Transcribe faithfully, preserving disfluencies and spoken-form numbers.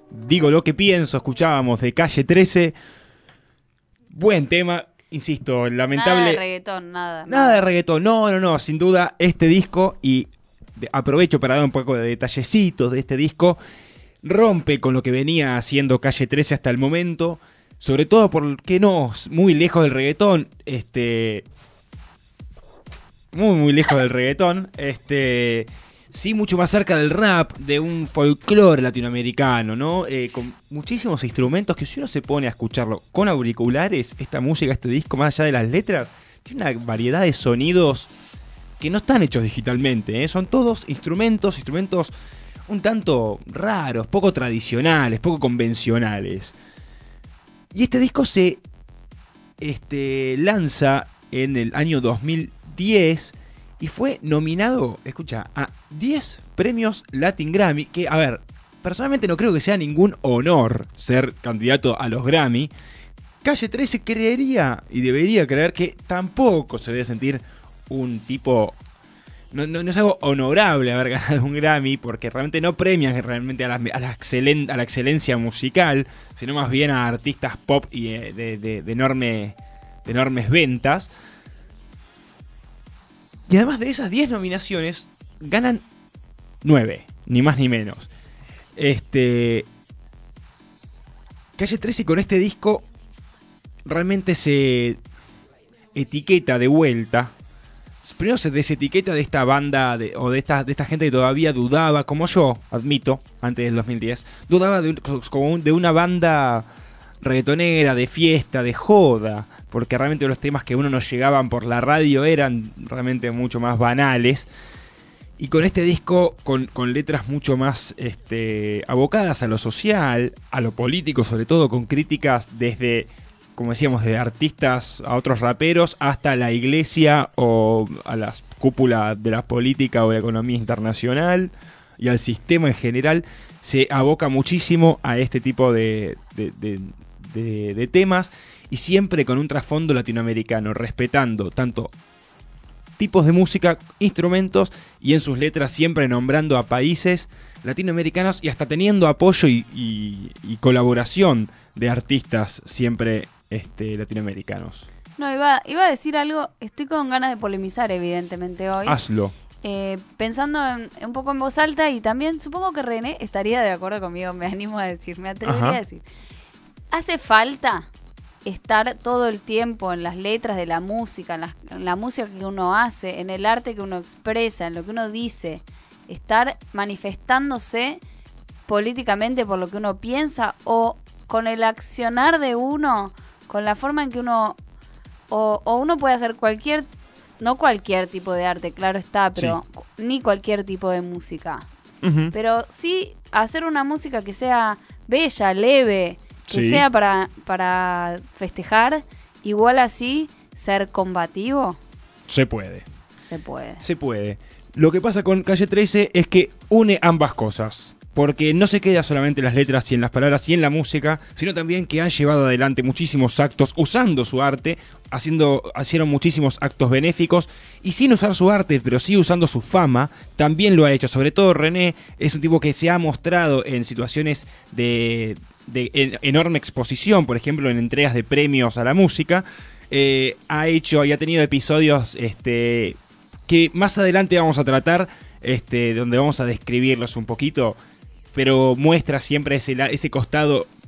Digo lo que pienso, escuchábamos de Calle trece. Buen tema, insisto, lamentable. Nada de reggaetón, nada. Nada, nada de reggaetón, no, no, no, sin duda este disco, y de, aprovecho para dar un poco de detallecitos de este disco, rompe con lo que venía haciendo Calle trece hasta el momento, sobre todo porque no, muy lejos del reggaetón, este... Muy, muy lejos del reggaetón, este... Sí, mucho más cerca del rap, de un folclore latinoamericano, ¿no? Eh, con muchísimos instrumentos que si uno se pone a escucharlo con auriculares, esta música, este disco, más allá de las letras, tiene una variedad de sonidos que no están hechos digitalmente, ¿eh? Son todos instrumentos, instrumentos un tanto raros, poco tradicionales, poco convencionales. Y este disco se este, lanza en el año dos mil diez... y fue nominado, escucha, a diez premios Latin Grammy, que, a ver, personalmente no creo que sea ningún honor ser candidato a los Grammy. Calle trece creería y debería creer que tampoco se debe sentir un tipo... No, no, no es algo honorable haber ganado un Grammy, porque realmente no premian realmente a la, a la, excelen, a la excelencia musical, sino más bien a artistas pop y de, de, de, de, enorme, de enormes ventas. Y además de esas diez nominaciones, ganan nueve, ni más ni menos. Este... Calle trece con este disco realmente se etiqueta de vuelta. Primero se desetiqueta de esta banda, de, o de esta, de esta gente que todavía dudaba, como yo, admito, antes del dos mil diez, dudaba de, como un, de una banda reggaetonera, de fiesta, de joda, porque realmente los temas que uno nos llegaban por la radio eran realmente mucho más banales. Y con este disco, con, con letras mucho más este, abocadas a lo social, a lo político, sobre todo con críticas desde, como decíamos, de artistas a otros raperos, hasta la iglesia o a las cúpulas de la política o la economía internacional y al sistema en general, se aboca muchísimo a este tipo de, de, de, de, de temas. Y siempre con un trasfondo latinoamericano, respetando tanto tipos de música, instrumentos, y en sus letras siempre nombrando a países latinoamericanos y hasta teniendo apoyo y, y, y colaboración de artistas siempre este, latinoamericanos. No, iba, iba a decir algo, estoy con ganas de polemizar evidentemente hoy. Hazlo. Eh, pensando en, un poco en voz alta, y también supongo que René estaría de acuerdo conmigo, me animo a decir, me atrevería Ajá. a decir. ¿Hace falta estar todo el tiempo en las letras de la música, en la, en la música que uno hace, en el arte que uno expresa, en lo que uno dice, estar manifestándose políticamente por lo que uno piensa, o con el accionar de uno, con la forma en que uno, o, o uno puede hacer cualquier, no cualquier tipo de arte, claro está, pero sí. ni cualquier tipo de música, uh-huh. pero sí hacer una música que sea bella, leve, que sí. sea para, para festejar, igual así ser combativo. Se puede. Se puede. Se puede. Lo que pasa con Calle trece es que une ambas cosas. Porque no se queda solamente en las letras y en las palabras y en la música, sino también que han llevado adelante muchísimos actos usando su arte, haciendo, hicieron muchísimos actos benéficos, y sin usar su arte, pero sí usando su fama, también lo ha hecho. Sobre todo René es un tipo que se ha mostrado en situaciones de... de en, enorme exposición, por ejemplo en entregas de premios a la música. eh, ha hecho y ha tenido episodios este, que más adelante vamos a tratar, este, donde vamos a describirlos un poquito, pero muestra siempre ese, ese costado